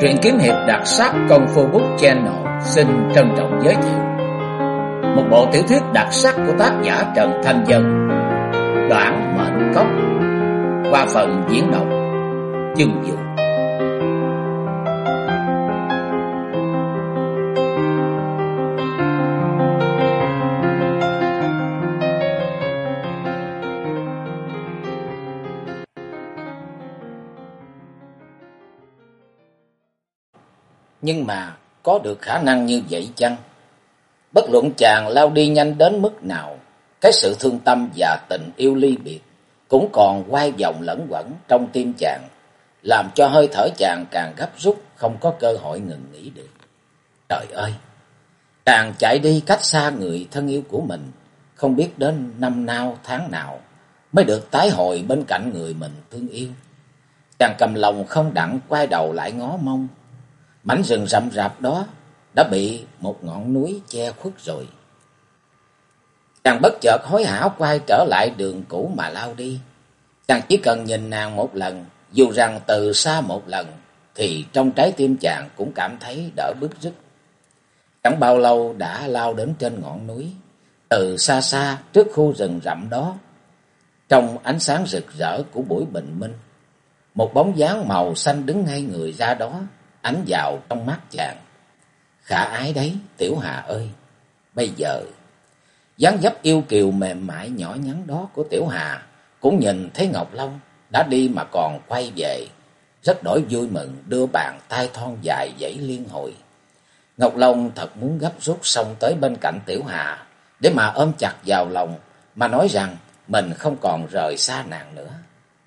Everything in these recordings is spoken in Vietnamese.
Truyện kiếm hiệp đặc sắc Công Phu Book Channel xin trân trọng giới thiệu một bộ tiểu thuyết đặc sắc của tác giả Trần Thanh Dân, Đoạn Mệnh Cốc, qua phần diễn đọc Chương Dụ. Nhưng mà có được khả năng như vậy chăng? Bất luận chàng lao đi nhanh đến mức nào, cái sự thương tâm và tình yêu ly biệt cũng còn quay vòng lẫn quẩn trong tim chàng, làm cho hơi thở chàng càng gấp rút, không có cơ hội ngừng nghỉ được. Trời ơi! Chàng chạy đi cách xa người thân yêu của mình, không biết đến năm nào tháng nào mới được tái hồi bên cạnh người mình thương yêu. Chàng cầm lòng không đặng quay đầu lại ngó mông. Mảnh rừng rậm rạp đó đã bị một ngọn núi che khuất rồi. Chàng bất chợt hối hả quay trở lại đường cũ mà lao đi. Chàng chỉ cần nhìn nàng một lần, dù rằng từ xa một lần, thì trong trái tim chàng cũng cảm thấy đỡ bứt rứt. Chẳng bao lâu đã lao đến trên ngọn núi. Từ xa xa trước khu rừng rậm đó, trong ánh sáng rực rỡ của buổi bình minh, một bóng dáng màu xanh đứng ngay người ra đó, ánh vào trong mắt chàng. Khả ái đấy, Tiểu Hà ơi! Bây giờ, dáng dấp yêu kiều mềm mại nhỏ nhắn đó của Tiểu Hà cũng nhìn thấy Ngọc Long đã đi mà còn quay về, rất đổi vui mừng, đưa bàn tay thon dài giãy liên hồi. Ngọc Long thật muốn gấp rút xông tới bên cạnh Tiểu Hà để mà ôm chặt vào lòng, mà nói rằng mình không còn rời xa nàng nữa.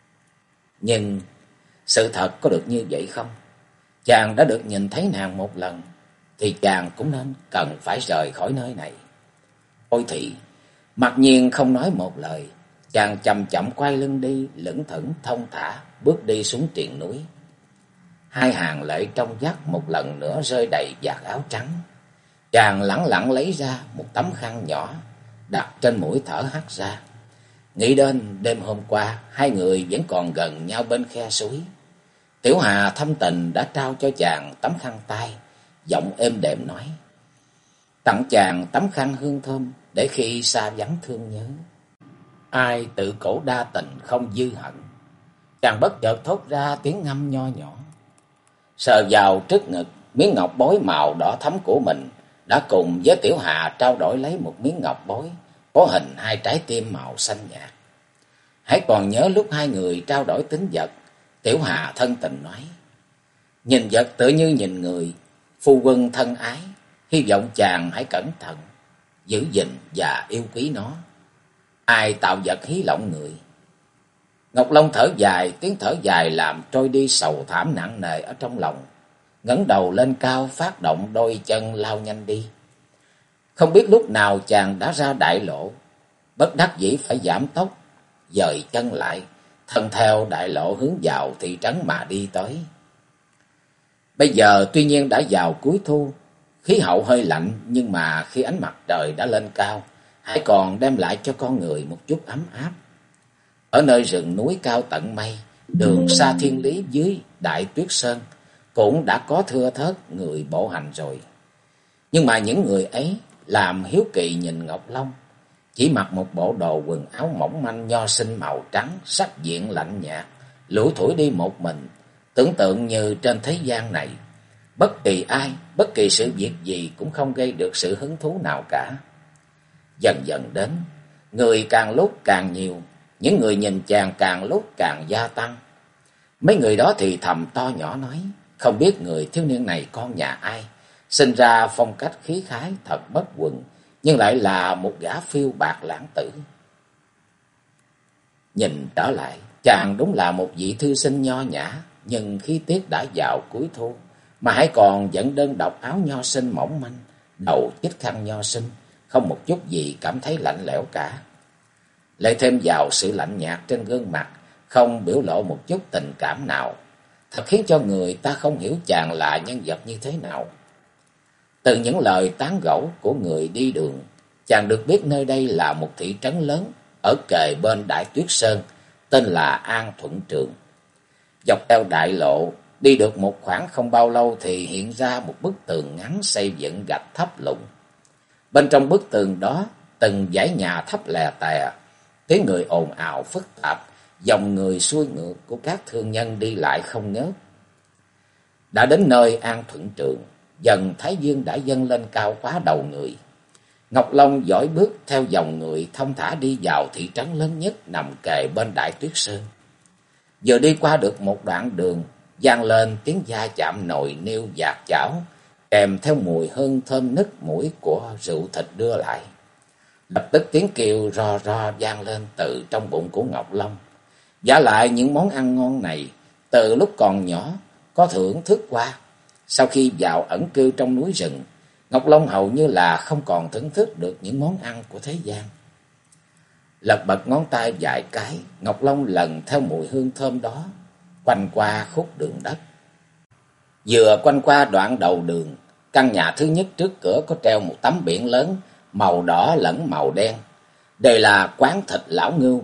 Nhưng sự thật có được như vậy không? Chàng đã được nhìn thấy nàng một lần, thì chàng cũng nên cần phải rời khỏi nơi này. Ôi thị, mặc nhiên không nói một lời, chàng chậm chậm quay lưng đi, lững thững thong thả bước đi xuống triền núi. Hai hàng lệ trong vắt một lần nữa rơi đầy vạt áo trắng. Chàng lẳng lặng lấy ra một tấm khăn nhỏ, đặt trên mũi thở hắt ra. Nghĩ đến đêm hôm qua, hai người vẫn còn gần nhau bên khe suối. Tiểu Hà thâm tình đã trao cho chàng tấm khăn tay, giọng êm đềm nói: tặng chàng tấm khăn hương thơm, để khi xa vắng thương nhớ. Ai tự cổ đa tình không dư hận. Chàng bất chợt thốt ra tiếng ngâm nho nhỏ. Sờ vào trước ngực, miếng ngọc bối màu đỏ thắm của mình đã cùng với Tiểu Hà trao đổi lấy một miếng ngọc bối có hình hai trái tim màu xanh nhạt. Hãy còn nhớ lúc hai người trao đổi tín vật, Tiểu Hà thân tình nói: nhìn vật tự như nhìn người, phu quân thân ái, hy vọng chàng hãy cẩn thận, giữ gìn và yêu quý nó. Ai tạo vật hí lộng người. Ngọc Long thở dài, tiếng thở dài làm trôi đi sầu thảm nặng nề ở trong lòng, ngẩng đầu lên cao, phát động đôi chân lao nhanh đi. Không biết lúc nào chàng đã ra đại lộ, bất đắc dĩ phải giảm tốc, dời chân lại, thân theo đại lộ hướng vào thị trấn mà đi tới. Bây giờ tuy nhiên đã vào cuối thu, khí hậu hơi lạnh, nhưng mà khi ánh mặt trời đã lên cao, hãy còn đem lại cho con người một chút ấm áp. Ở nơi rừng núi cao tận mây, đường xa thiên lý dưới Đại Tuyết Sơn cũng đã có thưa thớt người bộ hành rồi. Nhưng mà những người ấy làm hiếu kỳ nhìn Ngọc Long, chỉ mặc một bộ đồ quần áo mỏng manh nho sinh màu trắng, sắc diện lạnh nhạt, lủi thủi đi một mình, tưởng tượng như trên thế gian này, bất kỳ ai, bất kỳ sự việc gì cũng không gây được sự hứng thú nào cả. Dần dần đến, người càng lúc càng nhiều, những người nhìn chàng càng lúc càng gia tăng. Mấy người đó thì thầm to nhỏ nói, không biết người thiếu niên này con nhà ai, sinh ra phong cách khí khái thật bất quần, nhưng lại là một gã phiêu bạc lãng tử. Nhìn trở lại, chàng đúng là một vị thư sinh nho nhã, nhưng khí tiết đã vào cuối thu, mà hãy còn vẫn đơn độc áo nho sinh mỏng manh, đầu chích khăn nho sinh, không một chút gì cảm thấy lạnh lẽo cả. Lại thêm vào sự lạnh nhạt trên gương mặt, không biểu lộ một chút tình cảm nào, thật khiến cho người ta không hiểu chàng là nhân vật như thế nào. Từ những lời tán gẫu của người đi đường, chàng được biết nơi đây là một thị trấn lớn ở kề bên Đại Tuyết Sơn, tên là An Thuận Trường. Dọc theo đại lộ, Đi được một khoảng không bao lâu thì hiện ra một bức tường ngắn xây dựng gạch thấp lùn. Bên trong bức tường đó, từng dãy nhà thấp lè tè, tiếng người ồn ào phức tạp, dòng người xuôi ngược của các thương nhân đi lại không ngớt. Đã đến nơi An Thuận Trường, dần thái dương đã dâng lên cao quá đầu người. Ngọc Long dõi bước theo dòng người thông thả đi vào thị trấn lớn nhất nằm kề bên Đại Tuyết Sơn. Vừa đi qua được một đoạn đường, vang lên tiếng va chạm nồi niêu dạt chảo, kèm theo mùi hương thơm nức mũi của rượu thịt đưa lại. Lập tức tiếng kêu ro ro vang lên từ trong bụng của Ngọc Long. Vả lại những món ăn ngon này, từ lúc còn nhỏ có thưởng thức qua. Sau khi vào ẩn cư trong núi rừng, Ngọc Long hầu như là không còn thưởng thức được những món ăn của thế gian. Lật bật ngón tay vài cái, Ngọc Long lần theo mùi hương thơm đó, quanh qua khúc đường đất. Vừa quanh qua đoạn đầu đường, căn nhà thứ nhất trước cửa có treo một tấm biển lớn, màu đỏ lẫn màu đen. Đây là quán thịt Lão Ngưu.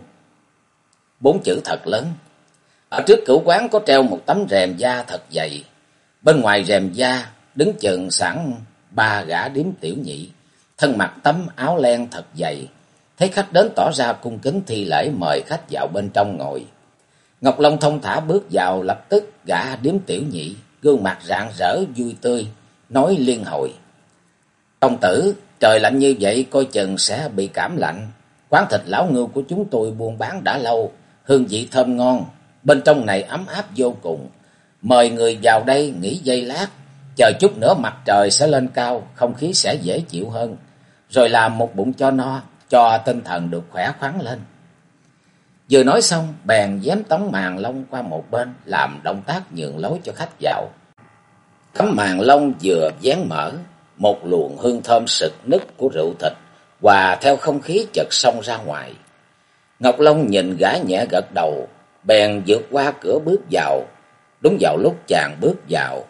4 chữ thật lớn. Ở trước cửa quán có treo một tấm rèm da thật dày. Bên ngoài rèm da đứng chừng sẵn 3 gã điếm tiểu nhị, thân mặc tấm áo len thật dày. Thấy khách đến tỏ ra cung kính thi lễ mời khách vào bên trong ngồi. Ngọc Long thông thả bước vào, lập tức gã điếm tiểu nhị, gương mặt rạng rỡ vui tươi, nói liên hồi: "Công tử, trời lạnh như vậy coi chừng sẽ bị cảm lạnh. Quán thịt Lão Ngưu của chúng tôi buôn bán đã lâu, hương vị thơm ngon, bên trong này ấm áp vô cùng. Mời người vào đây nghỉ giây lát, chờ chút nữa mặt trời sẽ lên cao, không khí sẽ dễ chịu hơn, rồi làm một bụng cho no, cho tinh thần được khỏe khoắn lên." Vừa nói xong, bèn vén tấm màn lông qua một bên, làm động tác nhường lối cho khách vào. Tấm màn lông vừa vén mở, một luồng hương thơm sực nức của rượu thịt hòa theo không khí chợt xông ra ngoài. Ngọc Long nhìn gã nhẹ gật đầu, bèn vượt qua cửa bước vào. Đúng vào lúc chàng bước vào,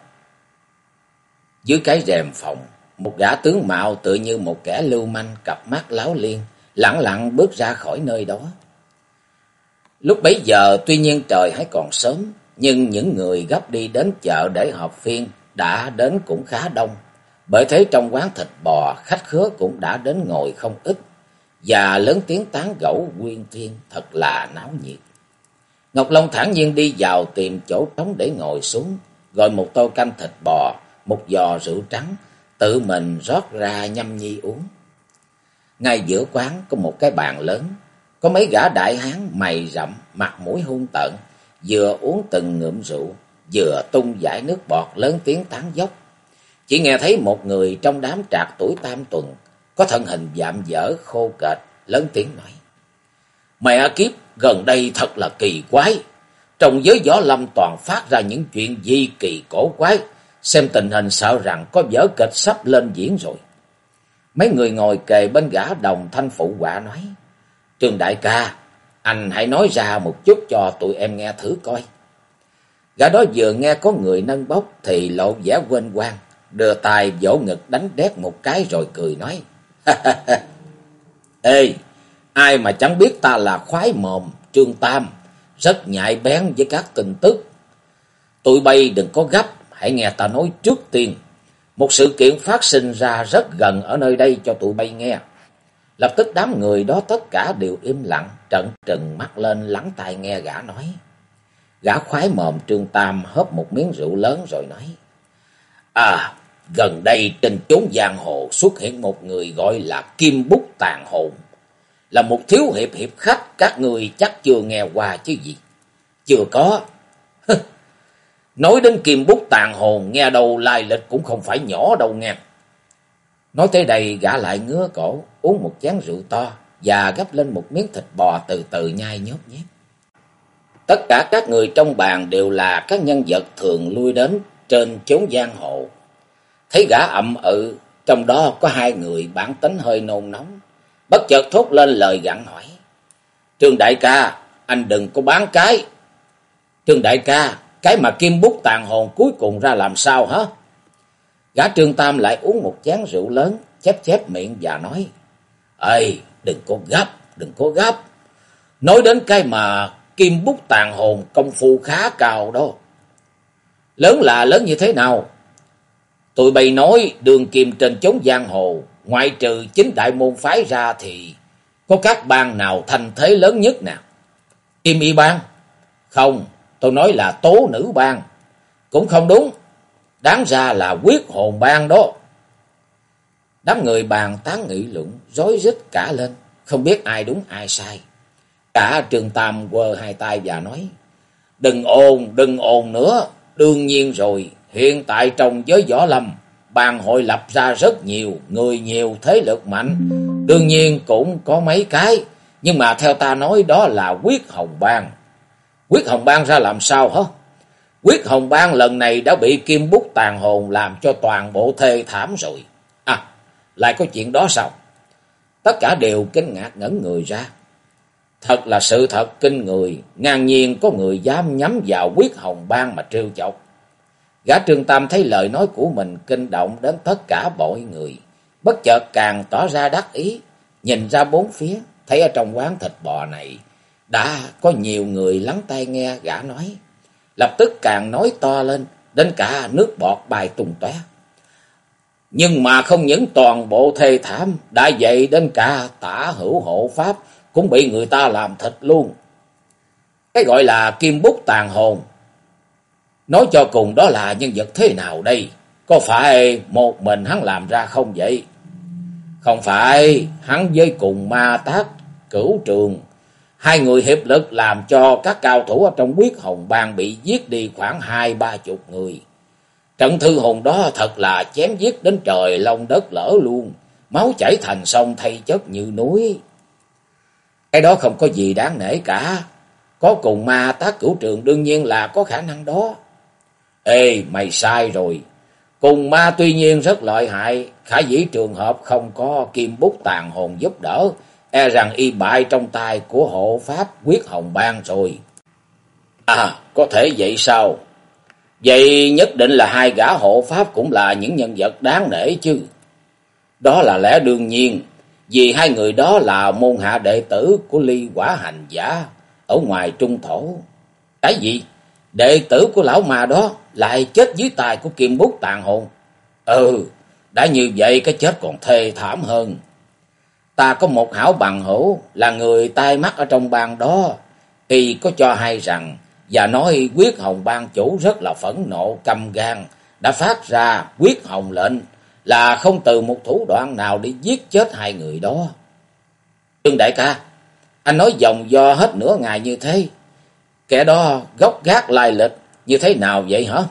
dưới cái rèm phòng, một gã tướng mạo tự như một kẻ lưu manh, cặp mắt láo liên, lẳng lặng bước ra khỏi nơi đó. Lúc bấy giờ tuy nhiên trời hãy còn sớm, nhưng những người gấp đi đến chợ để họp phiên đã đến cũng khá đông. Bởi thế trong quán thịt bò, khách khứa cũng đã đến ngồi không ít, và lớn tiếng tán gẫu quyên thuyên thật là náo nhiệt. Ngọc Long thản nhiên đi vào tìm chỗ trống để ngồi xuống, gọi một tô canh thịt bò, một giò rượu trắng, tự mình rót ra nhâm nhi uống. Ngay giữa quán có một cái bàn lớn, có mấy gã đại hán mày rậm, mặt mũi hung tợn, vừa uống từng ngụm rượu, vừa tung dải nước bọt lớn tiếng tán dóc. Chỉ nghe thấy một người trong đám trạc tuổi tam tuần, có thân hình vạm vỡ khô kệch, lớn tiếng nói: "Mẹ kiếp, gần đây thật là kỳ quái. Trong giới võ lâm toàn phát ra những chuyện di kỳ cổ quái, xem tình hình sợ rằng có vở kịch sắp lên diễn rồi." Mấy người ngồi kề bên gã đồng thanh phụ họa nói: "Trương đại ca, anh hãy nói ra một chút cho tụi em nghe thử coi." Gã đó vừa nghe có người nâng bốc thì lộ vẻ quên quang, đưa tay vỗ ngực đánh đét một cái rồi cười nói: "Ê, ai mà chẳng biết ta là khoái mồm Trương Tam, rất nhạy bén với các tin tức. Tụi bay đừng có gấp, hãy nghe ta nói trước tiên. Một sự kiện phát sinh ra rất gần ở nơi đây cho tụi bay nghe." Lập tức đám người đó tất cả đều im lặng, trợn trừng mắt lên lắng tai nghe gã nói. Gã khoái mồm Trương Tam hớp một miếng rượu lớn rồi nói: Gần đây trên chốn giang hồ xuất hiện một người gọi là Kim Bút Tàn Hồn, là một thiếu hiệp khách, các người chắc chưa nghe qua chứ gì." "Chưa có." "Nói đến Kim Bút Tàn Hồn, nghe đầu lai lịch cũng không phải nhỏ đâu nghe." Nói tới đây gã lại ngứa cổ, uống một chén rượu to và gắp lên một miếng thịt bò từ từ nhai nhóp nhép. Tất cả các người trong bàn đều là các nhân vật thường lui đến trên chốn giang hồ. Thấy gã ậm ừ, trong đó có 2 người bản tính hơi nôn nóng, bất chợt thốt lên lời gặng hỏi: "Trương đại ca, anh đừng có bán cái." "Trương đại ca, cái mà Kim Bút Tàn Hồn cuối cùng ra làm sao hả?" Gã Trương Tam lại uống một chén rượu lớn, chép chép miệng và nói: "Ê, đừng có gấp. Nói đến cái mà Kim Bút Tàn Hồn công phu khá cao đó." Lớn là lớn như thế nào? Tụi bay nói đường kim trên chốn giang hồ, ngoại trừ chính đại môn phái ra thì có các bang nào thành thế lớn nhất nào? Kim y bang? Không, tôi nói là tố nữ bang. Cũng không đúng, đáng ra là quyết hồn bang đó. Đám người bàn tán nghị luận, rối rít cả lên, không biết ai đúng ai sai. Cả Trương Tam quơ hai tay và nói, đừng ồn nữa. Đương nhiên rồi, hiện tại trong giới võ lâm, bang hội lập ra rất nhiều, người nhiều, thế lực mạnh. Đương nhiên cũng có mấy cái, nhưng mà theo ta nói đó là Quyết Hồng bang. Quyết Hồng bang ra làm sao hả? Quyết Hồng bang lần này đã bị Kim Bút tàn hồn làm cho toàn bộ thê thảm rồi. À, lại có chuyện đó sao? Tất cả đều kinh ngạc ngẩn người ra. Thật là sự thật kinh người, ngang nhiên có người dám nhắm vào Quyết Hồng bang mà trêu chọc. Gã Trương Tam thấy lời nói của mình kinh động đến tất cả mọi người, bất chợt càng tỏ ra đắc ý, nhìn ra bốn phía, thấy ở trong quán thịt bò này đã có nhiều người lắng tai nghe gã nói, lập tức càng nói to lên, đến cả nước bọt bay tung tóe. Nhưng mà không những toàn bộ thê thảm, đã vậy đến cả Tả Hữu hộ pháp cũng bị người ta làm thịt luôn. Cái gọi là Kim Bút tàn hồn, nói cho cùng đó là nhân vật thế nào đây? Có phải một mình hắn làm ra không vậy? Không phải, hắn với cùng Ma Tác, Cửu Trường, hai người hiệp lực làm cho các cao thủ ở trong Quyết Hồng bang bị giết đi khoảng 20-30 người. Trận thư hồn đó thật là chém giết đến trời long đất lở luôn, máu chảy thành sông thay chất như núi. Cái đó không có gì đáng nể cả, có cùng Ma Tác, Cửu Trường đương nhiên là có khả năng đó. Ê, mày sai rồi. Cùng ma tuy nhiên rất lợi hại, khả dĩ trường hợp không có Kim Bút tàn hồn giúp đỡ, e rằng y bại trong tay của hộ pháp Quyết Hồng bang rồi. À, có thể vậy sao? Vậy nhất định là hai gã hộ pháp cũng là những nhân vật đáng nể chứ. Đó là lẽ đương nhiên, vì hai người đó là môn hạ đệ tử của Ly Quả Hành Giả ở ngoài Trung Thổ. Cái gì? Đệ tử của lão mà đó lại chết dưới tay của Kim Bút tàn hồn? Ừ, đã như vậy cái chết còn thê thảm hơn. Ta có một hảo bằng hữu là người tai mắt ở trong bang đó, y có cho hay rằng và nói Quyết Hồng bang chủ rất là phẫn nộ căm gan, đã phát ra Quyết Hồng lệnh là không từ một thủ đoạn nào để giết chết hai người đó. Trương đại ca, anh nói dòng do hết nửa ngày như thế, kẻ đó gốc gác lai lịch như thế nào vậy hả?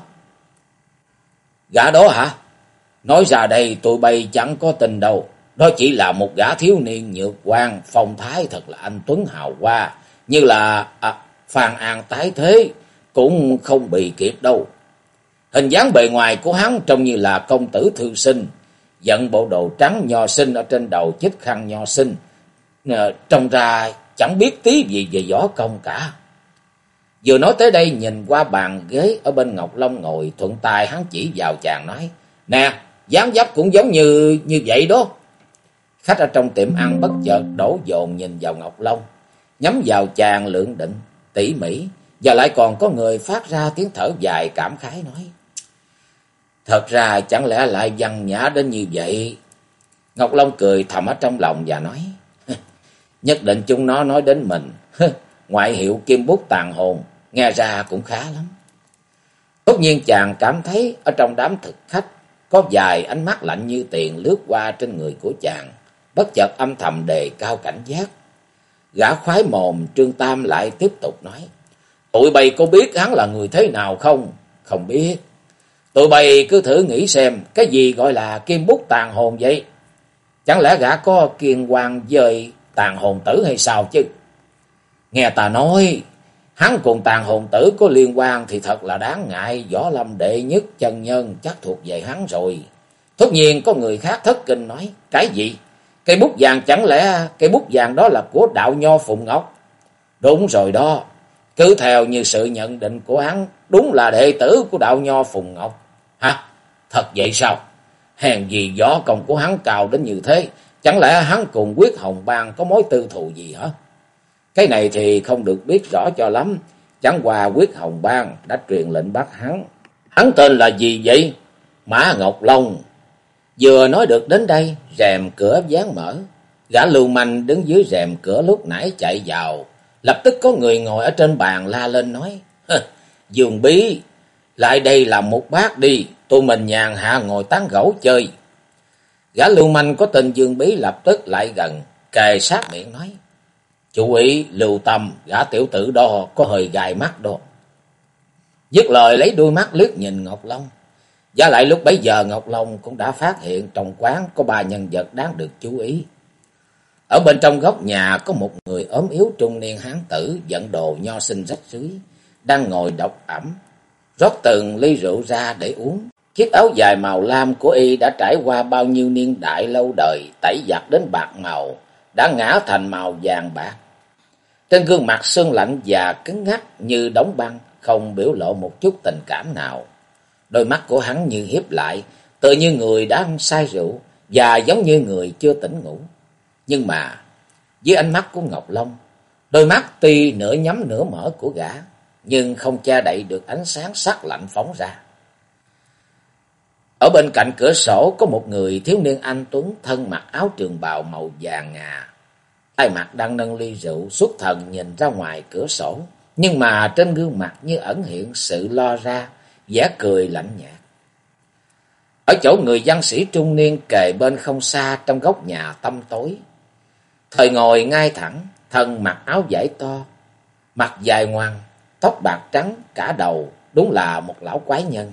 Gã đó hả? Nói ra đây tụi bay chẳng có tin đâu. Đó chỉ là một gã thiếu niên nhược quan, phong thái thật là anh tuấn hào hoa, như là Phan An tái thế, cũng không bị kịp đâu. Hình dáng bề ngoài của hắn trông như là công tử thư sinh, giận bộ đồ trắng nho sinh ở trên đầu chích khăn nho sinh, trông ra chẳng biết tí gì về võ công cả. Vừa nói tới đây nhìn qua bàn ghế ở bên Ngọc Long ngồi, thuận tay hắn chỉ vào chàng nói, nè, dáng dấp cũng giống như vậy đó. Khách ở trong tiệm ăn bất chợt đổ dồn nhìn vào Ngọc Long, nhắm vào chàng lượng định, tỉ mỉ, và lại còn có người phát ra tiếng thở dài cảm khái nói, thật ra chẳng lẽ lại văn nhã đến như vậy. Ngọc Long cười thầm ở trong lòng và nói, nhất định chúng nó nói đến mình, ngoại hiệu Kim Bút tàn hồn, nghe ra cũng khá lắm. Tất nhiên chàng cảm thấy ở trong đám thực khách có vài ánh mắt lạnh như tiền lướt qua trên người của chàng, bất chợt âm thầm đề cao cảnh giác. Gã khoái mồm Trương Tam lại tiếp tục nói, tụi bay có biết hắn là người thế nào không? Không biết. Tụi bay cứ thử nghĩ xem, cái gì gọi là Kim Bút tàn hồn vậy? Chẳng lẽ gã có kiên quan với tàn hồn tử hay sao chứ? Nghe ta nói, hắn cùng tàn hồn tử có liên quan thì thật là đáng ngại, võ lâm đệ nhất chân nhân chắc thuộc về hắn rồi. Tất nhiên có người khác thất kinh nói, cái gì? Cây bút vàng chẳng lẽ cây bút vàng đó là của đạo nho Phùng Ngọc? Đúng rồi đó, cứ theo như sự nhận định của hắn, đúng là đệ tử của đạo nho Phùng Ngọc. Hả? Thật vậy sao? Hèn gì võ công của hắn cao đến như thế, chẳng lẽ hắn cùng Quyết Hồng bang có mối tư thù gì hả? Cái này thì không được biết rõ cho lắm, chẳng qua Quyết Hồng bang đã truyền lệnh bắt hắn Hắn tên là gì vậy? Mã Ngọc Long. Vừa nói được đến đây, rèm cửa ván mở. Gã lưu manh đứng dưới rèm cửa lúc nãy chạy vào. Lập tức có người ngồi ở trên bàn la lên nói: Dương Bí, lại đây làm một bát đi, tụi mình nhàn hạ ngồi tán gẫu chơi. Gã lưu manh có tên Dương Bí lập tức lại gần, kề sát miệng nói: Chú ý lưu tâm, gã tiểu tử đó có hơi gài mắt đó. Dứt lời lấy đôi mắt liếc nhìn Ngọc Long. Và lại lúc bấy giờ Ngọc Long cũng đã phát hiện trong quán có ba nhân vật đáng được chú ý. Ở bên trong góc nhà có một người ốm yếu trung niên hán tử dẫn đồ nho sinh rách rưới, đang ngồi độc ẩm, rót từng ly rượu ra để uống. Chiếc áo dài màu lam của y đã trải qua bao nhiêu niên đại lâu đời, tẩy giặt đến bạc màu, đã ngã thành màu vàng bạc. Trên gương mặt sương lạnh và cứng ngắc như đóng băng, không biểu lộ một chút tình cảm nào. Đôi mắt của hắn như hiếp lại, tự như người đã ăn say rượu và giống như người chưa tỉnh ngủ. Nhưng mà dưới ánh mắt của Ngọc Long, đôi mắt tuy nửa nhắm nửa mở của gã, nhưng không che đậy được ánh sáng sắc lạnh phóng ra. Ở bên cạnh cửa sổ có một người thiếu niên anh tuấn, thân mặc áo trường bào màu vàng ngà, tay mặt đang nâng ly rượu, xuất thần nhìn ra ngoài cửa sổ, nhưng mà trên gương mặt như ẩn hiện sự lo ra, vẻ cười lạnh nhạt. Ở chỗ người văn sĩ trung niên kề bên không xa trong góc nhà tăm tối, thời ngồi ngay thẳng, thân mặc áo vải to, mặt dài ngoằng, tóc bạc trắng cả đầu, đúng là một lão quái nhân.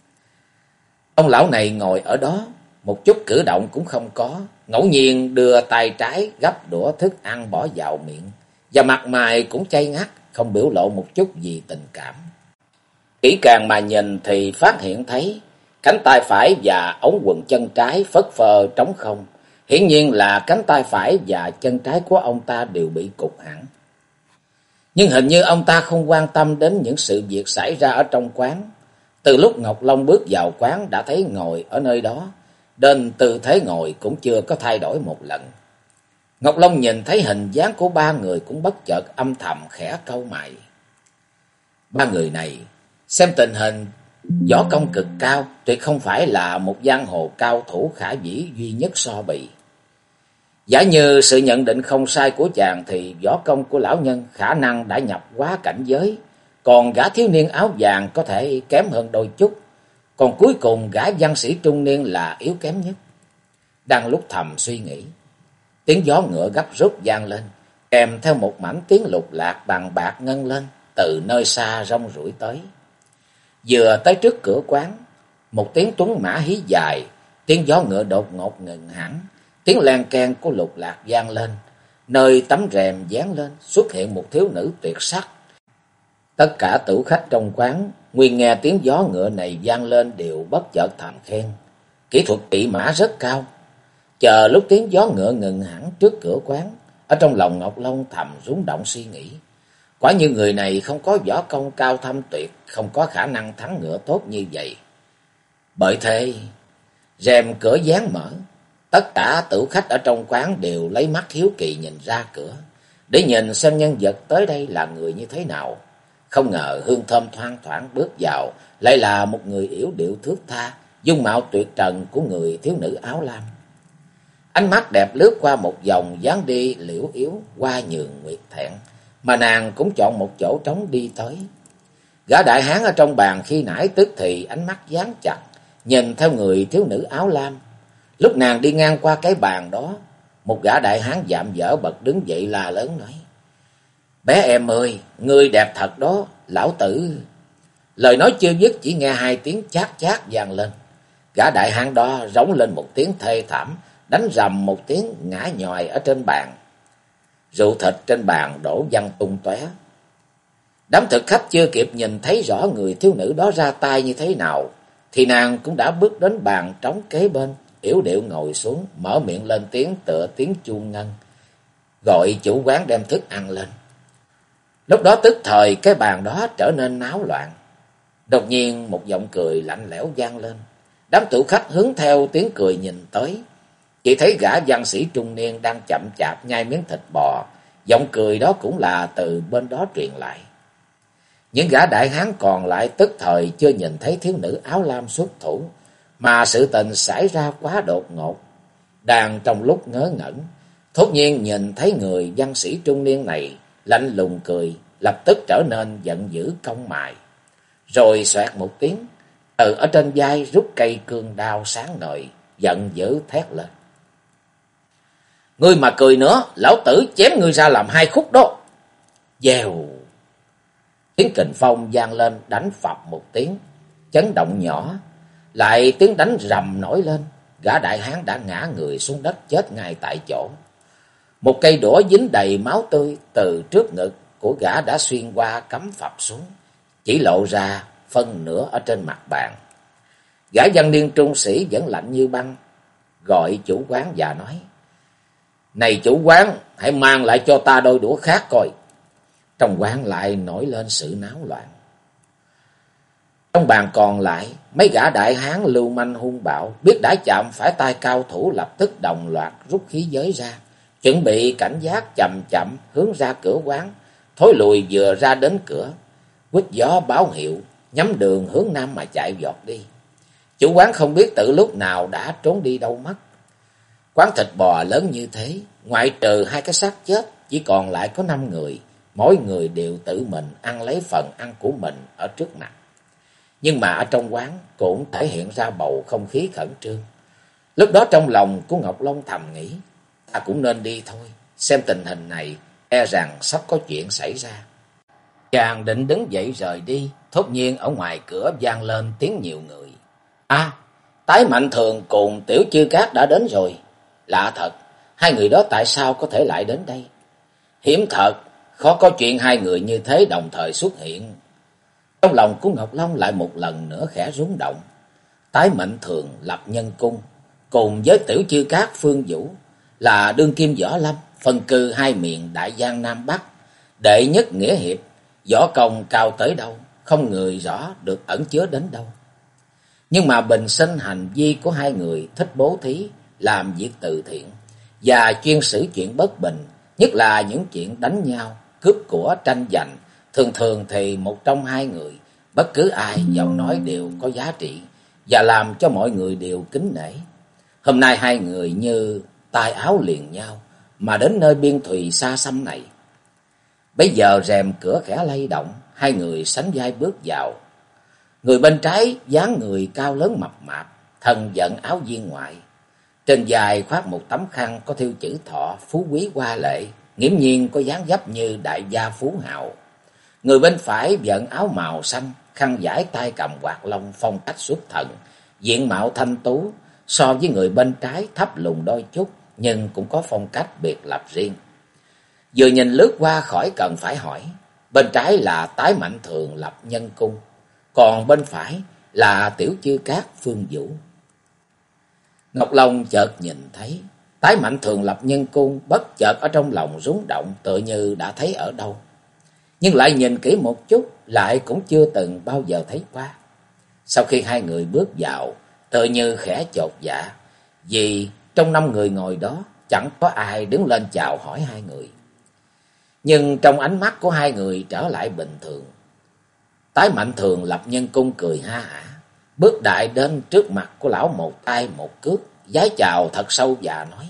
Ông lão này ngồi ở đó, một chút cử động cũng không có, ngẫu nhiên đưa tay trái gắp đũa thức ăn bỏ vào miệng, và mặt mày cũng chay ngắt, không biểu lộ một chút gì tình cảm. Kỹ càng mà nhìn thì phát hiện thấy cánh tay phải và ống quần chân trái phất phơ trống không. Hiển nhiên là cánh tay phải và chân trái của ông ta đều bị cụt hẳn. Nhưng hình như ông ta không quan tâm đến những sự việc xảy ra ở trong quán. Từ lúc Ngọc Long bước vào quán đã thấy ngồi ở nơi đó, nên tư thế ngồi cũng chưa có thay đổi một lần. Ngọc Long nhìn thấy hình dáng của ba người cũng bất chợt âm thầm khẽ cau mày. Ba người này xem tình hình võ công cực cao, tuyệt không phải là một giang hồ cao thủ khả dĩ duy nhất so bì. Giả như sự nhận định không sai của chàng thì võ công của lão nhân khả năng đã nhập quá cảnh giới, còn gã thiếu niên áo vàng có thể kém hơn đôi chút, còn cuối cùng gã văn sĩ trung niên là yếu kém nhất. Đang lúc thầm suy nghĩ, tiếng gió ngựa gấp rút vang lên, kèm theo một mảnh tiếng lục lạc bằng bạc ngân lên từ nơi xa rong ruổi tới. Vừa tới trước cửa quán, một tiếng tuấn mã hí dài, tiếng gió ngựa đột ngột ngừng hẳn, tiếng len keng của lục lạc vang lên, nơi tấm rèm dán lên xuất hiện một thiếu nữ tuyệt sắc. Tất cả tửu khách trong quán nguyên nghe tiếng gió ngựa này vang lên đều bất chợt thầm khen, kỹ thuật kỵ mã rất cao. Chờ lúc tiếng gió ngựa ngừng hẳn trước cửa quán, ở trong lòng Ngọc Long thầm rúng động suy nghĩ, quả như người này không có võ công cao thâm tuyệt, không có khả năng thắng ngựa tốt như vậy. Bởi thế, rèm cửa dán mở, tất cả tửu khách ở trong quán đều lấy mắt hiếu kỳ nhìn ra cửa, để nhìn xem nhân vật tới đây là người như thế nào. Không ngờ hương thơm thoang thoảng bước vào, lại là một người yểu điệu thướt tha, dung mạo tuyệt trần của người thiếu nữ áo lam. Ánh mắt đẹp lướt qua một vòng dáng đi liễu yếu, qua nhường nguyệt thẹn, mà nàng cũng chọn một chỗ trống đi tới. Gã đại hán ở trong bàn khi nãy tức thì ánh mắt dán chặt, nhìn theo người thiếu nữ áo lam. Lúc nàng đi ngang qua cái bàn đó, một gã đại hán dạm dở bật đứng dậy la lớn nói: Bé em ơi, ngươi đẹp thật đó, lão tử. Lời nói chưa dứt chỉ nghe hai tiếng chát chát vang lên. Gã đại hán đó rống lên một tiếng thê thảm, đánh rầm một tiếng ngã nhòi ở trên bàn. Rượu thịt trên bàn đổ văng tung tóe. Đám thực khách chưa kịp nhìn thấy rõ người thiếu nữ đó ra tay như thế nào, thì nàng cũng đã bước đến bàn trống kế bên, yểu điệu ngồi xuống, mở miệng lên tiếng tựa tiếng chuông ngân, gọi chủ quán đem thức ăn lên. Lúc đó tức thời cái bàn đó trở nên náo loạn. Đột nhiên một giọng cười lạnh lẽo vang lên. Đám tửu khách hướng theo tiếng cười nhìn tới, chỉ thấy gã văn sĩ trung niên đang chậm chạp nhai miếng thịt bò. Giọng cười đó cũng là từ bên đó truyền lại. Những gã đại hán còn lại tức thời chưa nhìn thấy thiếu nữ áo lam xuất thủ, mà sự tình xảy ra quá đột ngột. Đang trong lúc ngớ ngẩn, thốt nhiên nhìn thấy người văn sĩ trung niên này lạnh lùng cười, lập tức trở nên giận dữ cong mày. Rồi xoẹt một tiếng, từ ở trên vai rút cây cương đao sáng ngời, giận dữ thét lên: "Ngươi mà cười nữa, lão tử chém ngươi ra làm hai khúc đó!" Dèo, tiếng kình phong vang lên đánh phập một tiếng, chấn động nhỏ, lại tiếng đánh rầm nổi lên. Gã đại hán đã ngã người xuống đất chết ngay tại chỗ. Một cây đũa dính đầy máu tươi từ trước ngực của gã đã xuyên qua cắm phập xuống, chỉ lộ ra phân nửa ở trên mặt bàn. Gã văn niên trung sĩ vẫn lạnh như băng, gọi chủ quán và nói: "Này chủ quán, hãy mang lại cho ta đôi đũa khác coi." Trong quán lại nổi lên sự náo loạn. Trong bàn còn lại, mấy gã đại hán lưu manh hung bạo, biết đã chạm phải tay cao thủ, lập tức đồng loạt rút khí giới ra, chuẩn bị cảnh giác chậm chậm hướng ra cửa quán. Thối lùi vừa ra đến cửa, quýt gió báo hiệu, nhắm đường hướng nam mà chạy vọt đi. Chủ quán không biết từ lúc nào đã trốn đi đâu mất. Quán thịt bò lớn như thế, ngoại trừ hai cái xác chết, chỉ còn lại có 5 người, mỗi người đều tự mình ăn lấy phần ăn của mình ở trước mặt. Nhưng mà ở trong quán cũng thể hiện ra bầu không khí khẩn trương. Lúc đó trong lòng của Ngọc Long thầm nghĩ: ta cũng nên đi thôi, xem tình hình này e rằng sắp có chuyện xảy ra. Chàng định đứng dậy rời đi, thốt nhiên ở ngoài cửa vang lên tiếng nhiều người: "À, Tái Mạnh Thường cùng Tiểu Chư Cát đã đến rồi. Lạ thật, hai người đó tại sao có thể lại đến đây? Hiếm thật, khó có chuyện hai người như thế đồng thời xuất hiện." Trong lòng của Ngọc Long lại một lần nữa khẽ rung động. Tái Mạnh Thường lập Nhân Cung cùng với Tiểu Chư Cát Phương Vũ là đương kim võ lâm, phân cư hai miền đại giang nam bắc, đệ nhất nghĩa hiệp, võ công cao tới đâu, không người rõ được ẩn chứa đến đâu. Nhưng mà bình sinh hành vi của hai người thích bố thí, làm việc từ thiện và chuyên xử chuyện bất bình, nhất là những chuyện đánh nhau, cướp của, tranh giành. Thường thường thì một trong hai người, bất cứ ai giọng nói đều có giá trị và làm cho mọi người đều kính nể. Hôm nay hai người như tay áo liền nhau mà đến nơi biên thùy xa xăm này. Bây giờ rèm cửa khẽ lay động, hai người sánh vai bước vào. Người bên trái dáng người cao lớn mập mạp, thân vận áo viên ngoại, trên vai khoác một tấm khăn có thêu chữ Thọ, phú quý hoa lệ, nghiễm nhiên có dáng dấp như đại gia phú hào. Người bên phải vận áo màu xanh, khăn vải tay cầm quạt lông, phong cách xuất thần, diện mạo thanh tú, so với người bên trái thấp lùn đôi chút, nhưng cũng có phong cách biệt lập riêng. Vừa nhìn lướt qua khỏi cần phải hỏi, bên trái là Tái Mạnh Thường lập Nhân Cung, còn bên phải là Tiểu Chư Cát Phương Vũ. Ngọc Long chợt nhìn thấy Tái Mạnh Thường lập Nhân Cung, bất chợt ở trong lòng rúng động, tựa như đã thấy ở đâu. Nhưng lại nhìn kỹ một chút, lại cũng chưa từng bao giờ thấy qua. Sau khi hai người bước vào, tự như khẽ chột dạ, vì trong 5 người ngồi đó chẳng có ai đứng lên chào hỏi hai người. Nhưng trong ánh mắt của hai người trở lại bình thường. Tái Mạnh Thường lập Nhân Cung cười ha hả, bước đại đến trước mặt của lão một tay một cước, vái chào thật sâu và nói: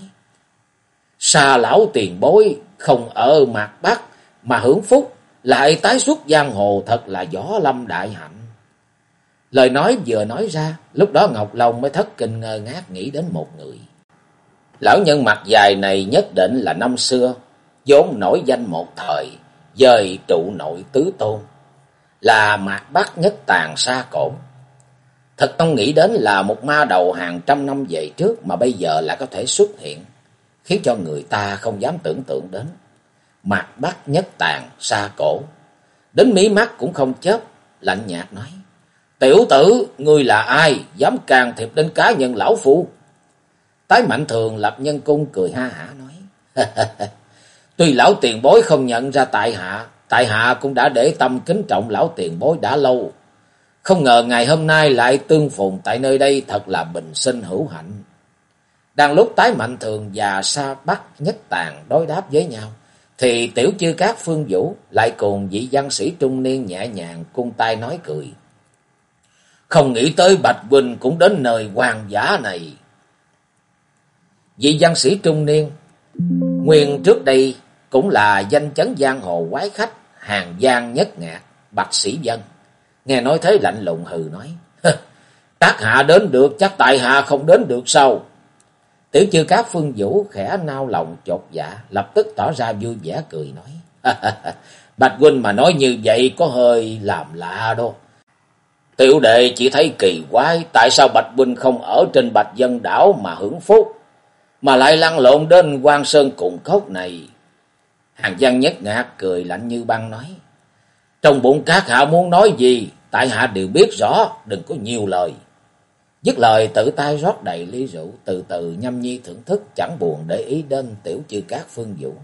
"Sa lão tiền bối không ở Mạc Bắc mà hưởng phúc, lại tái xuất giang hồ, thật là võ lâm đại hạnh." Lời nói vừa nói ra, lúc đó Ngọc Long mới thất kinh ngơ ngác nghĩ đến một người. Lão nhân mặt dài này nhất định là năm xưa vốn nổi danh một thời, dời trụ nội tứ tôn, là Mạc Bắc nhất tàn Sa Cổn. Thật không nghĩ đến là một ma đầu hàng trăm năm về trước mà bây giờ lại có thể xuất hiện, khiến cho người ta không dám tưởng tượng đến. Mạc Bắc nhất tàn Sa Cổ, đến mí mắt cũng không chớp, lạnh nhạt nói: "Tiểu tử, ngươi là ai, dám can thiệp đến cá nhân lão phu?" Tái Mạnh Thường lập Nhân Cung cười ha hả nói: "Tuy lão tiền bối không nhận ra tại hạ cũng đã để tâm kính trọng lão tiền bối đã lâu. Không ngờ ngày hôm nay lại tương phùng tại nơi đây, thật là bình sinh hữu hạnh." Đang lúc Tái Mạnh Thường và Sa Bắc nhất tàn đối đáp với nhau, thì Tiểu Chư Cát Phương Vũ lại cùng vị văn sĩ trung niên nhẹ nhàng cung tay nói cười. Không nghĩ tới Bạch huynh cũng đến nơi hoang dã này. Vị văn sĩ trung niên nguyên trước đây cũng là danh chấn giang hồ quái khách Hàng Giang Nhất Ngạc Bạch Sĩ Vân. Nghe nói thế lạnh lùng hừ nói. Các hạ đến được, chắc tại hạ không đến được sao? Tiểu Chư Cát Phương Vũ khẽ nao lòng chột dạ, lập tức tỏ ra vui vẻ cười nói. Bạch huynh mà nói như vậy có hơi làm lạ đâu. Tiểu đệ chỉ thấy kỳ quái, tại sao Bạch huynh không ở trên Bạch Vân đảo mà hưởng phúc, mà lại lăn lộn đến Quan Sơn Cùng Cốc này? Hàng Giang Nhất Ngạc cười lạnh như băng nói. Trong bụng các hạ muốn nói gì, tại hạ đều biết rõ, đừng có nhiều lời. Dứt lời tự tay rót đầy ly rượu, từ từ nhâm nhi thưởng thức, chẳng buồn để ý đến Tiểu Chư Cát Phương Vũ.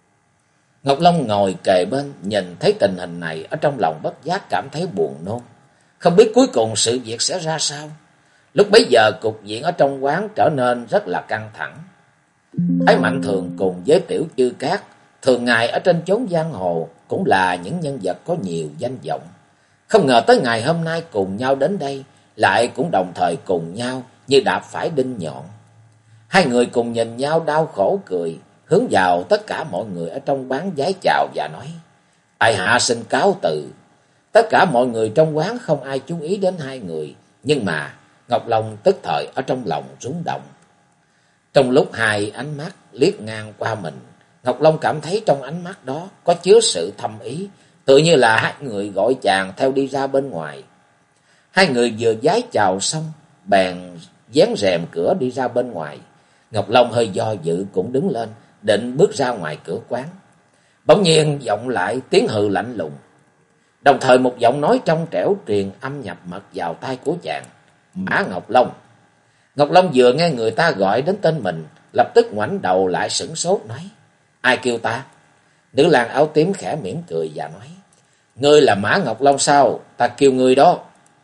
Ngọc Long ngồi kề bên, nhìn thấy tình hình này, ở trong lòng bất giác cảm thấy buồn nôn. Không biết cuối cùng sự việc sẽ ra sao. Lúc bấy giờ cục diện ở trong quán trở nên rất là căng thẳng. Thái Mạnh Thường cùng với Tiểu Chư Cát thường ngày ở trên chốn giang hồ cũng là những nhân vật có nhiều danh vọng. Không ngờ tới ngày hôm nay cùng nhau đến đây, lại cũng đồng thời cùng nhau như đạp phải đinh nhọn. Hai người cùng nhìn nhau đau khổ cười, hướng vào tất cả mọi người ở trong quán vái chào và nói. Tại hạ xin cáo từ. Tất cả mọi người trong quán không ai chú ý đến hai người, nhưng mà Ngọc Long tức thời ở trong lòng rúng động. Trong lúc hai ánh mắt liếc ngang qua mình, Ngọc Long cảm thấy trong ánh mắt đó có chứa sự thâm ý, tự như là hai người gọi chàng theo đi ra bên ngoài. Hai người vừa vái chào xong, bèn vén rèm cửa đi ra bên ngoài. Ngọc Long hơi do dự cũng đứng lên, định bước ra ngoài cửa quán. Bỗng nhiên vọng lại tiếng hừ lạnh lùng. Đồng thời một giọng nói trong trẻo truyền âm nhập mật vào tai của chàng. Mã Ngọc Long. Ngọc Long vừa nghe người ta gọi đến tên mình, lập tức ngoảnh đầu lại sửng sốt nói. Ai kêu ta? Nữ lang áo tím khẽ mỉm cười và nói. Ngươi là Mã Ngọc Long sao? Ta kêu ngươi đó.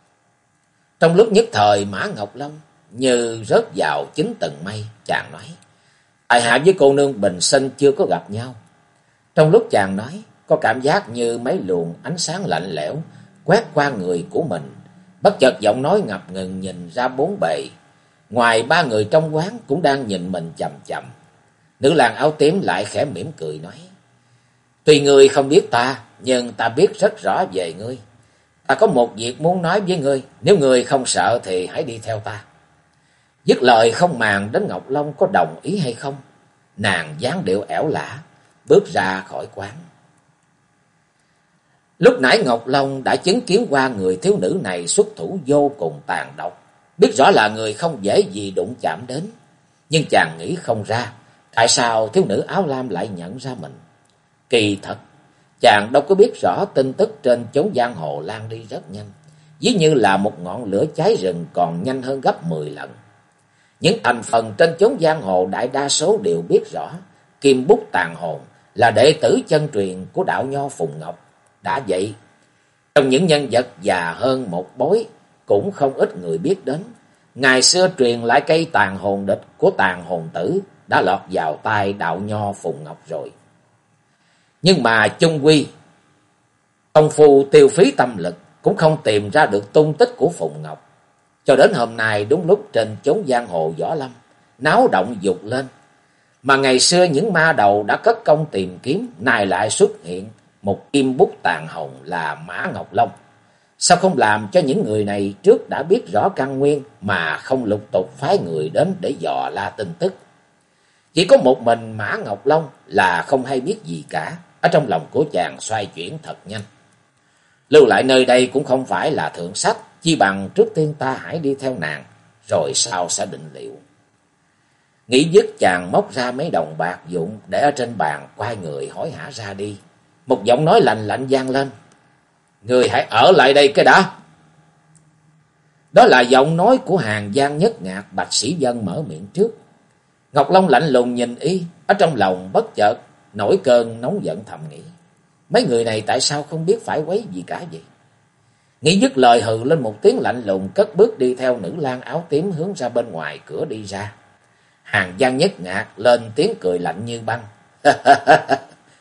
Trong lúc nhất thời Mã Ngọc Long như rớt vào chính tầng mây, chàng nói. Tại hạ với cô nương bình sinh chưa có gặp nhau. Trong lúc chàng nói, có cảm giác như mấy luồng ánh sáng lạnh lẽo quét qua người của mình. Bất chợt giọng nói ngập ngừng nhìn ra bốn bề. Ngoài ba người trong quán cũng đang nhìn mình chằm chằm. Nữ lang áo tím lại khẽ mỉm cười nói. Tuy ngươi không biết ta, nhưng ta biết rất rõ về ngươi. Ta có một việc muốn nói với ngươi, nếu ngươi không sợ thì hãy đi theo ta. Dứt lời không màng đến Ngọc Long có đồng ý hay không, nàng dáng điệu ẻo lả, bước ra khỏi quán. Lúc nãy Ngọc Long đã chứng kiến qua người thiếu nữ này xuất thủ vô cùng tàn độc, biết rõ là người không dễ gì đụng chạm đến. Nhưng chàng nghĩ không ra, tại sao thiếu nữ áo lam lại nhận ra mình. Kỳ thật, chàng đâu có biết rõ tin tức trên chốn giang hồ lan đi rất nhanh, ví như là một ngọn lửa cháy rừng còn nhanh hơn gấp 10 lần. Những thành phần trên chốn giang hồ đại đa số đều biết rõ, Kim Bút Tàn Hồn là đệ tử chân truyền của đạo nho Phùng Ngọc. Đã vậy, trong những nhân vật già hơn một bối cũng không ít người biết đến. Ngày xưa truyền lại cây tàn hồn địch của Tàn Hồn Tử đã lọt vào tay đạo nho Phùng Ngọc rồi. Nhưng mà chung quy, công phu tiêu phí tâm lực cũng không tìm ra được tung tích của Phùng Ngọc. Cho đến hôm nay đúng lúc trên chốn giang hồ võ lâm náo động dục lên, mà ngày xưa những ma đầu đã cất công tìm kiếm, nay lại xuất hiện một kim bút tàn hồn là Mã Ngọc Long. Sao không làm cho những người này trước đã biết rõ căn nguyên mà không lục tục phái người đến để dò la tin tức? Chỉ có một mình Mã Ngọc Long là không hay biết gì cả. Ở trong lòng của chàng xoay chuyển thật nhanh. Lưu lại nơi đây cũng không phải là thượng sách, chi bằng trước tiên ta hãy đi theo nàng, rồi sau sẽ định liệu. Nghĩ dứt chàng móc ra mấy đồng bạc vụn để ở trên bàn, quay người hỏi hả ra đi. Một giọng nói lạnh lạnh vang lên. Người hãy ở lại đây cái đã. Đó là giọng nói của Hàng Giang Nhất Ngạc Bạch Sĩ Vân mở miệng trước. Ngọc Long lạnh lùng nhìn y, ở trong lòng bất chợt nổi cơn nóng giận thầm nghĩ. Mấy người này tại sao không biết phải quấy gì cả vậy? Nghĩ dứt lời hừ lên một tiếng lạnh lùng, cất bước đi theo nữ lang áo tím hướng ra bên ngoài cửa đi ra. Hàng Giang Nhất Ngạc lên tiếng cười lạnh như băng.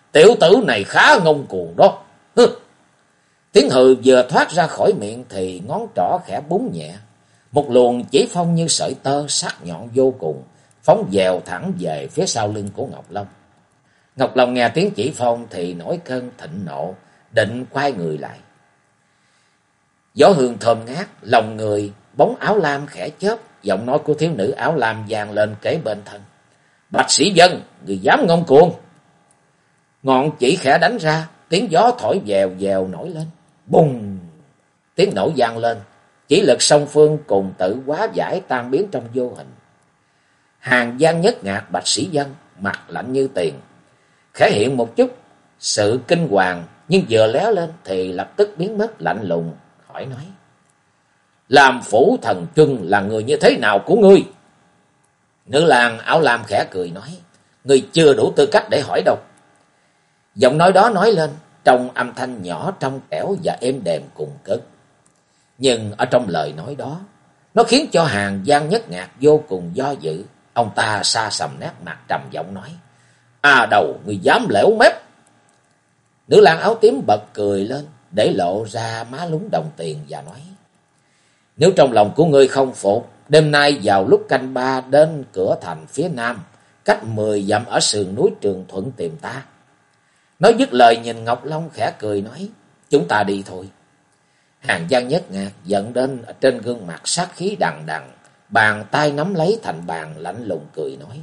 Tiểu tử này khá ngông cuồng đó. Hừ. Tiếng hừ vừa thoát ra khỏi miệng thì ngón trỏ khẽ búng nhẹ. Một luồng chỉ phong như sợi tơ sắc nhọn vô cùng, phóng dèo thẳng về phía sau lưng của Ngọc Long. Ngọc Long nghe tiếng chỉ phong thì nổi cơn thịnh nộ, định quay người lại. Gió hương thơm ngát, lòng người, bóng áo lam khẽ chớp, giọng nói của thiếu nữ áo lam vang lên kế bên thân. Bạch Sĩ Vân, người dám ngông cuồng. Ngọn chỉ khẽ đánh ra, tiếng gió thổi vèo vèo nổi lên. Bùng! Tiếng nổ vang lên, chỉ lực song phương cùng tự hóa giải tan biến trong vô hình. Hàng Giang Nhất Ngạc Bạch Sĩ Vân, mặt lạnh như tiền, khẽ hiện một chút sự kinh hoàng, nhưng vừa lóe lên thì lập tức biến mất lạnh lùng, hỏi nói. Làm Phủ Thần Trưng là người như thế nào của ngươi? Nữ lang áo lam khẽ cười nói. Ngươi chưa đủ tư cách để hỏi đâu. Giọng nói đó nói lên trong âm thanh nhỏ trong trẻo và êm đềm cùng cực. Nhưng ở trong lời nói đó, nó khiến cho Hàng Giang Nhất Ngạc vô cùng do dự. Ông ta sa sầm nét mặt trầm giọng nói. Đầu, ngươi dám lẻo mép. Nữ lang áo tím bật cười lên, để lộ ra má lúng đồng tiền và nói. Nếu trong lòng của ngươi không phục, đêm nay vào lúc canh 3 đến cửa thành phía nam, cách 10 dặm ở sườn núi Trường Thuận tìm ta. Nói dứt lời nhìn Ngọc Long khẽ cười nói. Chúng ta đi thôi. Hàng Giang Nhất Ngạc giận đến trên gương mặt sát khí đằng đằng, bàn tay nắm lấy thành bàn lạnh lùng cười nói.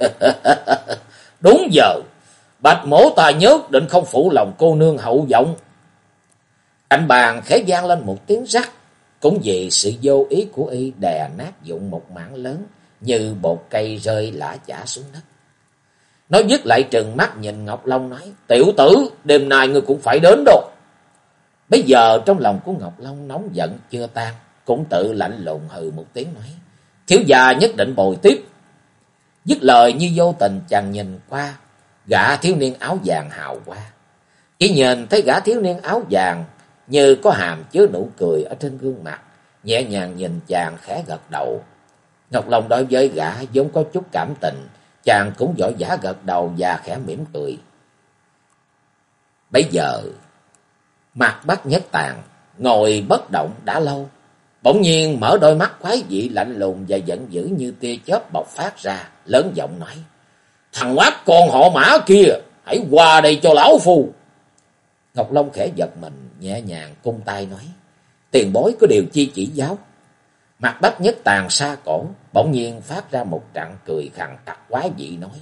Đúng giờ, Bạch Mỗ ta nhất định không phụ lòng cô nương hậu vọng. Cạnh bàn khẽ vang lên một tiếng rắc, cũng vì sự vô ý của y đè nát dụng một mảng lớn như bột cây rơi lả chả xuống đất. Nói dứt lại trừng mắt nhìn Ngọc Long nói. Tiểu tử, đêm nay ngươi cũng phải đến đâu. Bây giờ trong lòng của Ngọc Long nóng giận chưa tan, cũng tự lạnh lùng hừ một tiếng nói. Thiếu gia nhất định bồi tiếp. Dứt lời như vô tình chàng nhìn qua gã thiếu niên áo vàng hào qua. Chỉ nhìn thấy gã thiếu niên áo vàng như có hàm chứa nụ cười ở trên gương mặt, nhẹ nhàng nhìn chàng khẽ gật đầu. Ngọc Long đối với gã vốn có chút cảm tình, chàng cũng vội vã gật đầu và khẽ mỉm cười. Bây giờ Mạc Bắc Nhất Tàng ngồi bất động đã lâu, bỗng nhiên mở đôi mắt quái dị lạnh lùng và giận dữ như tia chớp bộc phát ra, lớn giọng nói. Thằng quát con họ Mã kia, hãy qua đây cho lão phu. Ngọc Long khẽ giật mình, nhẹ nhàng cung tay nói. Tiền bối có điều chi chỉ giáo? Mạc Bắc Nhất Tàng xa cổ, bỗng nhiên phát ra một trận cười khàn khặt quái dị nói.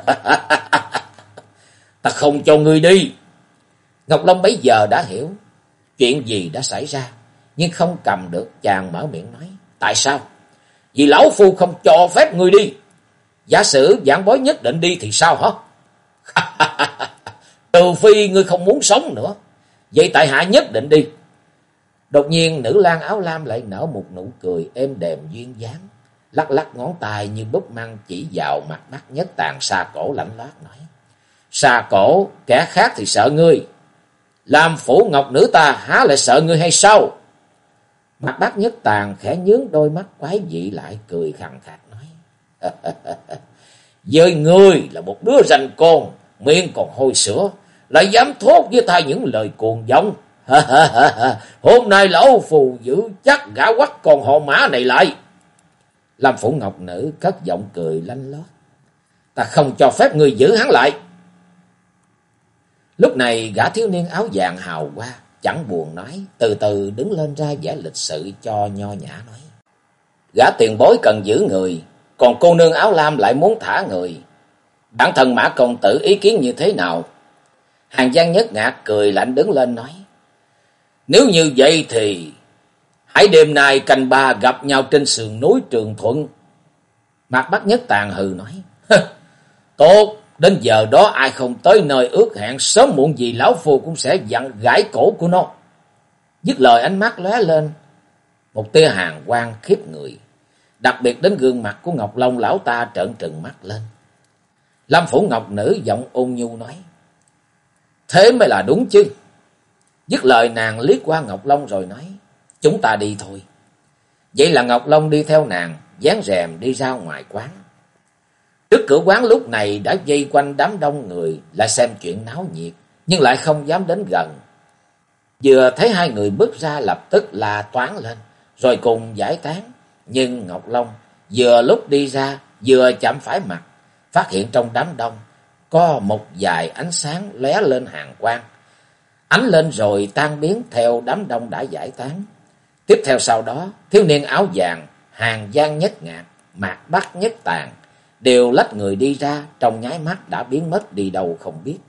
Ta không cho ngươi đi. Ngọc Long bấy giờ đã hiểu chuyện gì đã xảy ra, nhưng không cầm được, chàng mở miệng nói. Tại sao? Vì lão phu không cho phép ngươi đi. Giả sử vãn bối nhất định đi thì sao hả? Trừ phi ngươi không muốn sống nữa, vậy tại hạ nhất định đi. Đột nhiên nữ lang áo lam lại nở một nụ cười êm đềm duyên dáng, lắc lắc ngón tay như búp măng chỉ vào Mặt Bắc Nhất Tàng xa cổ lạnh lót nói. Xa cổ, kẻ khác thì sợ ngươi, làm phủ ngọc nữ ta há lại sợ ngươi hay sao? Mặt Bắc Nhất Tàng khẽ nhướng đôi mắt quái dị lại, cười khàn khạc nói. Với ngươi là một đứa ranh con, miệng còn hôi sữa, lại dám thốt với ta những lời cuồng vọng. Hôm nay lão phù giữ chắc gã quắc con họ Mã này lại. Lam phủ ngọc nữ cất giọng cười lanh lót. Ta không cho phép ngươi giữ hắn lại. Lúc này gã thiếu niên áo vàng hào qua, chẳng buồn nói, từ từ đứng lên ra vẻ lịch sự cho nho nhã nói. Gã tiền bối cần giữ người, còn cô nương áo lam lại muốn thả người. Bản thân Mã công tử ý kiến như thế nào? Hàng Giang Nhất Ngạc cười lạnh đứng lên nói. Nếu như vậy thì hãy đêm nay canh 3 gặp nhau trên sườn núi Trường Thuận. Mạc Bắc Nhất Tàng hừ nói. Tốt, đến giờ đó ai không tới nơi ước hẹn, sớm muộn gì lão phu cũng sẽ dặn gãi cổ của nó. Dứt lời ánh mắt lóe lên một tia hàn quang khiếp người, đặc biệt đến gương mặt của Ngọc Long lão ta trợn trừng mắt lên. Lâm phủ ngọc nữ giọng ôn nhu nói. Thế mới là đúng chứ. Dứt lời nàng liếc qua Ngọc Long rồi nói. Chúng ta đi thôi. Vậy là Ngọc Long đi theo nàng, dán rèm đi ra ngoài quán. Trước cửa quán lúc này đã vây quanh đám đông người lại xem chuyện náo nhiệt, nhưng lại không dám đến gần. Vừa thấy hai người bước ra lập tức la toán lên, rồi cùng giải tán. Nhưng Ngọc Long vừa lúc đi ra, vừa chạm phải mặt, phát hiện trong đám đông có một vài ánh sáng lóe lên hàn quang. Ánh lên rồi tan biến theo đám đông đã giải tán. Tiếp theo sau đó, thiếu niên áo vàng, Hàng Giang Nhất Ngạc, Mạc Bắc Nhất Tàn đều lách người đi ra, trong nháy mắt đã biến mất đi đâu không biết.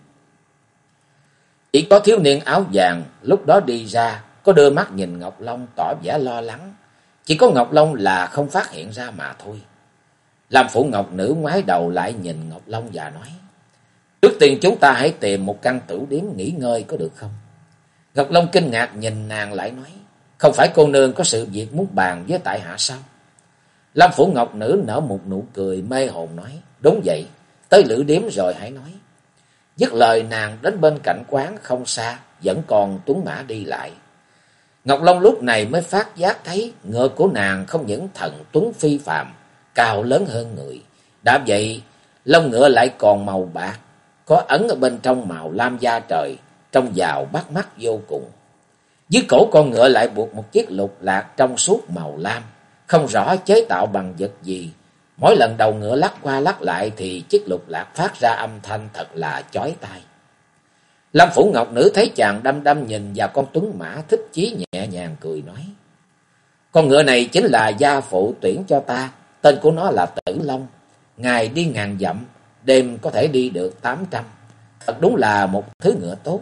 Chỉ có thiếu niên áo vàng lúc đó đi ra, có đưa mắt nhìn Ngọc Long tỏ vẻ lo lắng. Chỉ có Ngọc Long là không phát hiện ra mà thôi. Lam Phủ Ngọc Nữ ngoái đầu lại nhìn Ngọc Long và nói: "Trước tiên chúng ta hãy tìm một căn tửu điếm nghỉ ngơi có được không?" Ngọc Long kinh ngạc nhìn nàng lại nói: "Không phải cô nương có sự việc muốn bàn với tại hạ sao?" Lam Phủ Ngọc Nữ nở một nụ cười mê hồn nói: "Đúng vậy, tới lữ điếm rồi hãy nói." Dứt lời nàng đến bên cạnh quán không xa, vẫn còn tuấn mã đi lại. Ngọc Long lúc này mới phát giác thấy ngựa của nàng không những thần tuấn phi phàm, cao lớn hơn người. Đã vậy, lông ngựa lại còn màu bạc, có ấn ở bên trong màu lam da trời, trông giàu bắt mắt vô cùng. Dưới cổ con ngựa lại buộc một chiếc lục lạc trong suốt màu lam, không rõ chế tạo bằng vật gì. Mỗi lần đầu ngựa lắc qua lắc lại thì chiếc lục lạc phát ra âm thanh thật là chói tai. Lam Phủ Ngọc Nữ thấy chàng đăm đăm nhìn vào con tuấn mã, thích chí nhẹ nhàng cười nói: "Con ngựa này chính là gia phụ tuyển cho ta, tên của nó là Tử Long. Ngày đi ngàn dặm, đêm có thể đi được 800. Thật đúng là một thứ ngựa tốt."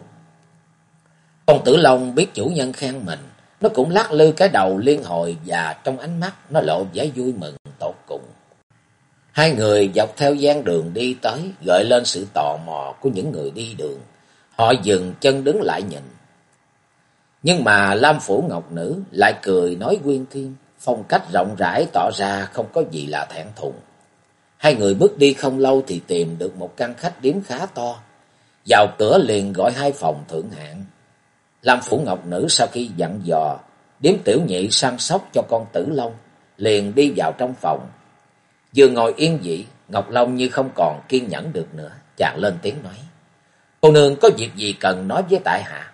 Con Tử Long biết chủ nhân khen mình, nó cũng lắc lư cái đầu liên hồi và trong ánh mắt nó lộ vẻ vui mừng tột cùng. Hai người dọc theo gian đường đi tới, gợi lên sự tò mò của những người đi đường. Họ dừng chân đứng lại nhìn. Nhưng mà Lam Phủ Ngọc Nữ lại cười nói uyên thuyên, phong cách rộng rãi tỏ ra không có gì là thẹn thùng. Hai người bước đi không lâu thì tìm được một căn khách điếm khá to. Vào cửa liền gọi 2 phòng thượng hạng. Lam Phủ Ngọc Nữ sau khi dặn dò điếm tiểu nhị săn sóc cho con Tử Long, liền đi vào trong phòng. Vừa ngồi yên vị, Ngọc Long như không còn kiên nhẫn được nữa, chàng lên tiếng nói: "Cô nương có việc gì cần nói với tại hạ?"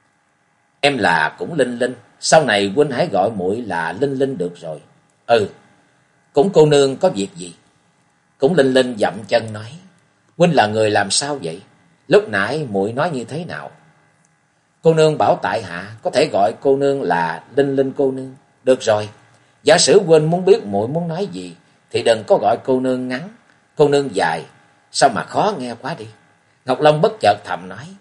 "Em là Cũng Linh Linh, sau này huynh hãy gọi muội là Linh Linh được rồi." "Ừ, Cũng cô nương có việc gì?" Cũng Linh Linh dậm chân nói: "Huynh là người làm sao vậy? Lúc nãy muội nói như thế nào?" "Cô nương bảo tại hạ có thể gọi cô nương là Linh Linh cô nương." "Được rồi, giả sử huynh muốn biết muội muốn nói gì thì đừng có gọi cô nương ngắn, cô nương dài, sao mà khó nghe quá đi." Ngọc Long bất chợt thầm nói: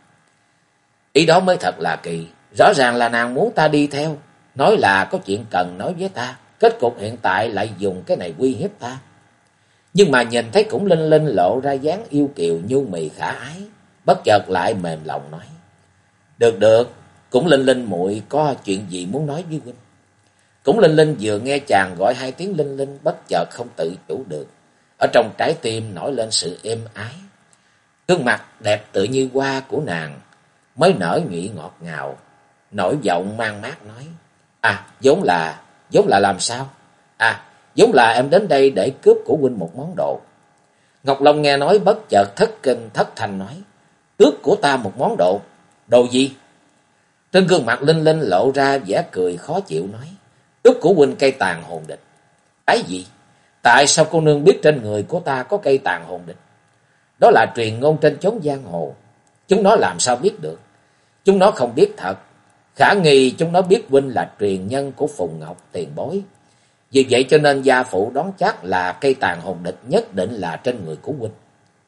"Ý đó mới thật là kỳ, rõ ràng là nàng muốn ta đi theo, nói là có chuyện cần nói với ta, kết cục hiện tại lại dùng cái này uy hiếp ta." Nhưng mà nhìn thấy Cũng Linh Linh lộ ra dáng yêu kiều nhu mì khả ái, bất chợt lại mềm lòng nói: "Được được, Cũng Linh Linh muội có chuyện gì muốn nói với huynh?" Cũng Linh Linh vừa nghe chàng gọi 2 tiếng Linh Linh, bất chợt không tự chủ được, ở trong trái tim nổi lên sự êm ái. Gương mặt đẹp tự như hoa của nàng mới nở nhụy ngọt ngào, nổi giọng mang mát nói: vốn là làm sao? Vốn là em đến đây để cướp của huynh một món đồ." Ngọc Long nghe nói bất chợt thất kinh thất thanh nói: "Cướp của ta một món đồ? Đồ gì?" Trên gương mặt Linh Linh lộ ra vẻ cười khó chịu nói: "Cướp của huynh cây tàn hồn địch." "Cái gì? Tại sao cô nương biết trên người của ta có cây tàn hồn địch?" "Đó là truyền ngôn trên chốn giang hồ. Chúng nó làm sao biết được? Chúng nó không biết thật. Khả nghi chúng nó biết huynh là truyền nhân của Phùng Ngọc tiền bối. Vì vậy cho nên gia phụ đoán chắc là cây tàn hồn địch nhất định là trên người của huynh."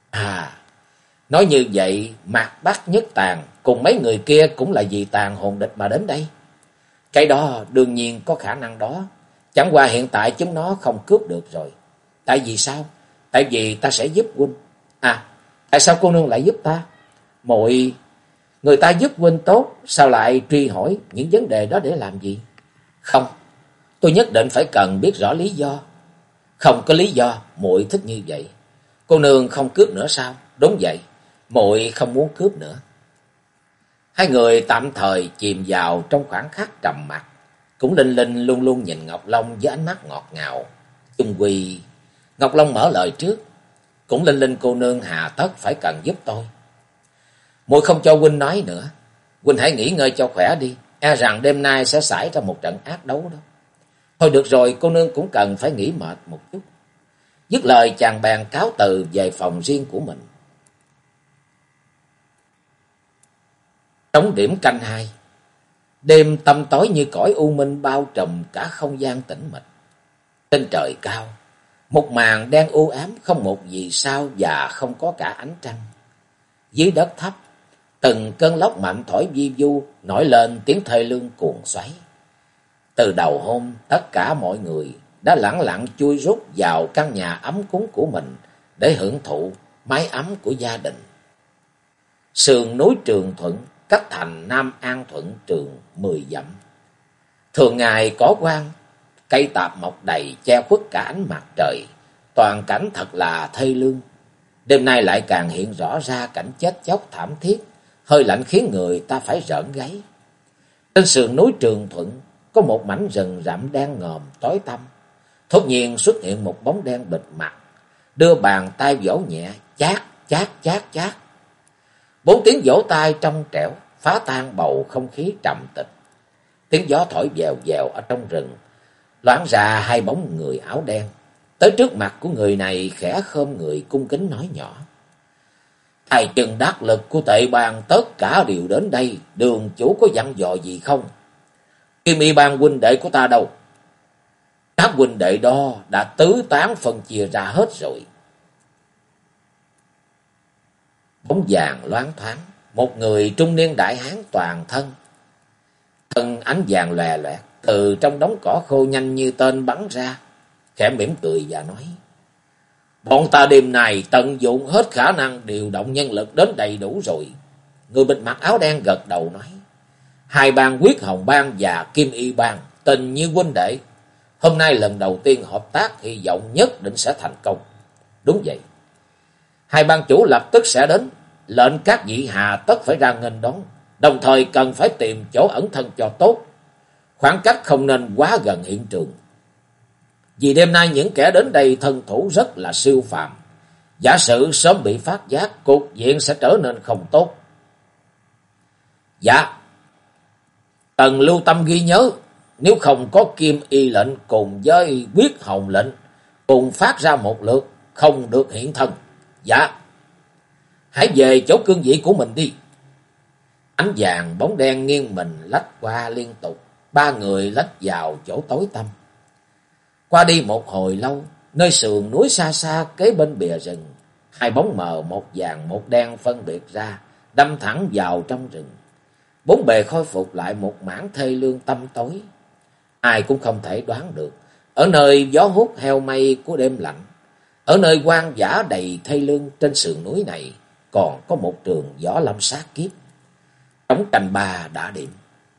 Nói như vậy, Mạc Bắc Nhất Tàn cùng mấy người kia cũng là vì tàn hồn địch mà đến đây. Cái đó đương nhiên có khả năng đó. Chẳng qua hiện tại chúng nó không cướp được rồi. Tại vì sao? Tại vì ta sẽ giúp huynh. Tại sao cô nương lại giúp ta? Muội, người ta giúp huynh tốt, sao lại truy hỏi những vấn đề đó để làm gì? Không, tôi nhất định phải cần biết rõ lý do. Không có lý do, muội thích như vậy. Cô nương không cướp nữa sao? Đúng vậy, muội không muốn cướp nữa. Hai người tạm thời chìm vào trong khoảng khắc trầm mặc. Cũng Linh Linh luôn luôn nhìn Ngọc Long với ánh mắt ngọt ngào. Chung quy, Ngọc Long mở lời trước: cũng Linh Linh cô nương hà tất phải cần giúp tôi. Muội không cho huynh nói nữa. Huynh hãy nghỉ ngơi cho khỏe đi. E rằng đêm nay sẽ xảy ra một trận ác đấu đó. Thôi được rồi, cô nương cũng cần phải nghỉ mệt một chút. Dứt lời chàng bèn cáo từ về phòng riêng của mình. Trống điểm canh 2. Đêm tăm tối như cõi u minh bao trùm cả không gian tĩnh mịch. Trên trời cao, một màn đen u ám, không một vì sao và không có cả ánh trăng. Dưới đất thấp, từng cơn lốc mạnh thổi vi vu, nổi lên tiếng thê lương cuồng xoáy. Từ đầu hôm, tất cả mọi người đã lẳng lặng chui rút vào căn nhà ấm cúng của mình để hưởng thụ mái ấm của gia đình. Sườn núi Trường Thuận cách thành Nam An Thuận Trường 10 dặm. Thường ngày có quang, cây tạp mọc đầy che khuất cả ánh mặt trời, toàn cảnh thật là thê lương. Đêm nay lại càng hiện rõ ra cảnh chết chóc thảm thiết, hơi lạnh khiến người ta phải rợn gáy. Trên sườn núi Trường Thuận có một mảnh rừng rậm đen ngòm tối tăm. Thốt nhiên xuất hiện một bóng đen bịt mặt, đưa bàn tay vỗ nhẹ, chát chát chát chát. 4 tiếng vỗ tay trong trẻo phá tan bầu không khí trầm tịch. Tiếng gió thổi vèo vèo ở trong rừng, loáng ra 2 bóng người áo đen. Tới trước mặt của người này khẽ khom người cung kính nói nhỏ: "Thầy trừng đắc lực của Tệ Bang tất cả đều đến đây, đường chủ có dặn dò gì không? Kim Y Bang huynh đệ của ta đâu?" "Các huynh đệ đó đã tứ tán phân chia ra hết rồi." Bóng vàng loáng thoáng, một người trung niên đại hán toàn thân, thân ánh vàng lòe loẹt, từ trong đống cỏ khô nhanh như tên bắn ra, khẽ mỉm cười và nói: "Bọn ta đêm này tận dụng hết khả năng điều động nhân lực đến đầy đủ rồi." Người bịt mặt áo đen gật đầu nói: "Hai bang Quyết Hồng Bang và Kim Y Bang tình như huynh đệ, hôm nay lần đầu tiên hợp tác, hy vọng nhất định sẽ thành công." "Đúng vậy, hai bang chủ lập tức sẽ đến, lệnh các vị hà tất phải ra nghênh đón, đồng thời cần phải tìm chỗ ẩn thân cho tốt, khoảng cách không nên quá gần hiện trường. Vì đêm nay những kẻ đến đây thân thủ rất là siêu phàm, giả sử sớm bị phát giác, cục diện sẽ trở nên không tốt." "Dạ, cần lưu tâm ghi nhớ, nếu không có Kim Y lệnh cùng với Quyết Hồng lệnh cùng phát ra một lượt, không được hiện thân." "Dạ." "Hãy về chỗ cương vị của mình đi." Ánh vàng bóng đen nghiêng mình lách qua liên tục, 3 người lách vào chỗ tối tăm. Qua đi một hồi lâu, nơi sườn núi xa xa kế bên bìa rừng, 2 bóng mờ, một vàng một đen phân biệt ra, đâm thẳng vào trong rừng. 4 bề khôi phục lại một mảng thê lương tăm tối. Ai cũng không thể đoán được, ở nơi gió hút heo mây của đêm lạnh, ở nơi hoang dã đầy thê lương trên sườn núi này, còn có một trường võ lâm sát kiếp. Trống canh 3 đã điểm.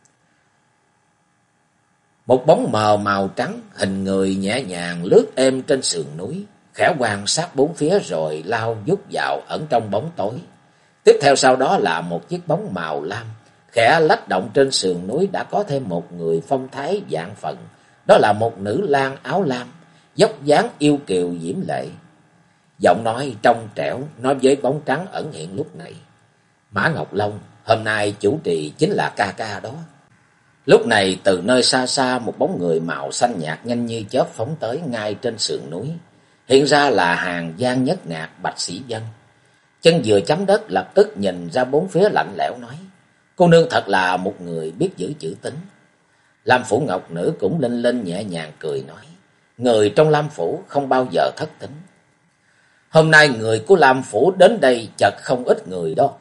Một bóng mờ màu trắng, hình người nhẹ nhàng lướt êm trên sườn núi, khẽ quan sát bốn phía rồi lao vút vào ẩn trong bóng tối. Tiếp theo sau đó là một chiếc bóng màu lam, khẽ lách động trên sườn núi. Đã có thêm một người phong thái vạn phần, đó là một nữ lang áo lam, dốc dáng yêu kiều diễm lệ. Giọng nói trong trẻo nói với bóng trắng ẩn hiện lúc này: "Mã Ngọc Long, hôm nay chủ trì chính là ca ca đó." Lúc này từ nơi xa xa, một bóng người màu xanh nhạt nhanh như chớp phóng tới ngay trên sườn núi. Hiện ra là Hàng Giang Nhất Nạc Bạch Sĩ Vân. Chân vừa chấm đất, lập tức nhìn ra bốn phía lạnh lẽo nói: "Cô nương thật là một người biết giữ chữ tín." Lam Phủ Ngọc Nữ cũng linh linh nhẹ nhàng cười nói: "Người trong Lam Phủ không bao giờ thất tín. Hôm nay người của Lam Phủ đến đây chật không ít người đó."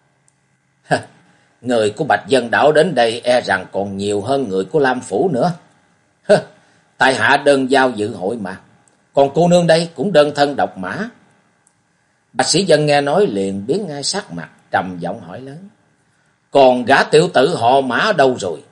"Người của Bạch Dân Đảo đến đây e rằng còn nhiều hơn người của Lam Phủ nữa." "Tại hạ đơn giao dự hội mà, còn cô nương đây cũng đơn thân độc mã." Bạch Sĩ Dân nghe nói liền biến ngay sắc mặt, trầm giọng hỏi lớn: "Còn gã tiểu tử họ Mã đâu rồi?"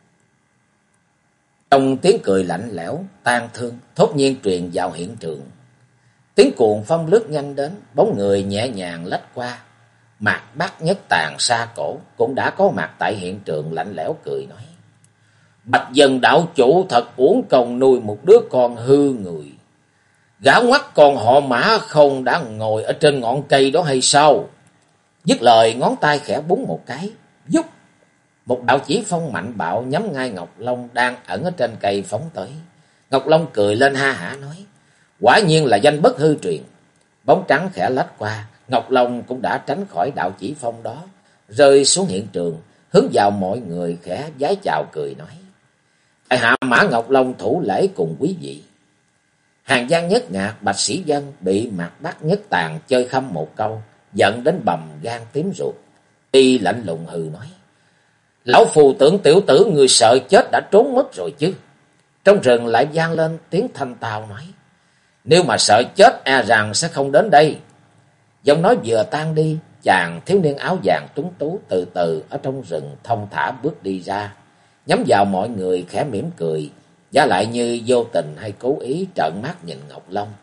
Trong tiếng cười lạnh lẽo tang thương thốt nhiên truyền vào hiện trường. Tiếng cuồng phong lướt nhanh đến, bóng người nhẹ nhàng lách qua. Mạc Bắc Nhất Tàn Sa Cổ cũng đã có mặt tại hiện trường, lạnh lẽo cười nói: "Bạch Dân đạo chủ thật uổng công nuôi một đứa con hư người. Gã ngoắt còn họ Mã không đã ngồi ở trên ngọn cây đó hay sao? Dứt lời ngón tay khẽ búng một cái, vút, một đạo chỉ phong mạnh bạo nhắm ngay Ngọc Long đang ẩn ở trên cây phóng tới. Ngọc Long cười lên ha hả nói, quả nhiên là danh bất hư truyền. Bóng trắng khẽ lách qua, Ngọc Long cũng đã tránh khỏi đạo chỉ phong đó, rơi xuống hiện trường, hướng vào mọi người khẽ vái chào cười nói, tại hạ Mã Ngọc Long thủ lễ cùng quý vị. Hàng Giang Nhất Ngạc, Bạch Sĩ Dân bị Mạc Đắc Nhất Tàn chơi khăm một câu, giận đến bầm gan tím ruột. Y lạnh lùng hừ nói, lão phù tưởng tiểu tử người sợ chết đã trốn mất rồi chứ. Trong rừng lại vang lên tiếng thanh tao nói, nếu mà sợ chết e rằng sẽ không đến đây. Giọng nói vừa tan đi, chàng thiếu niên áo vàng tuấn tú từ từ ở trong rừng thông thả bước đi ra, nhắm vào mọi người khẽ mỉm cười, và lại như vô tình hay cố ý trợn mắt nhìn Ngọc Long.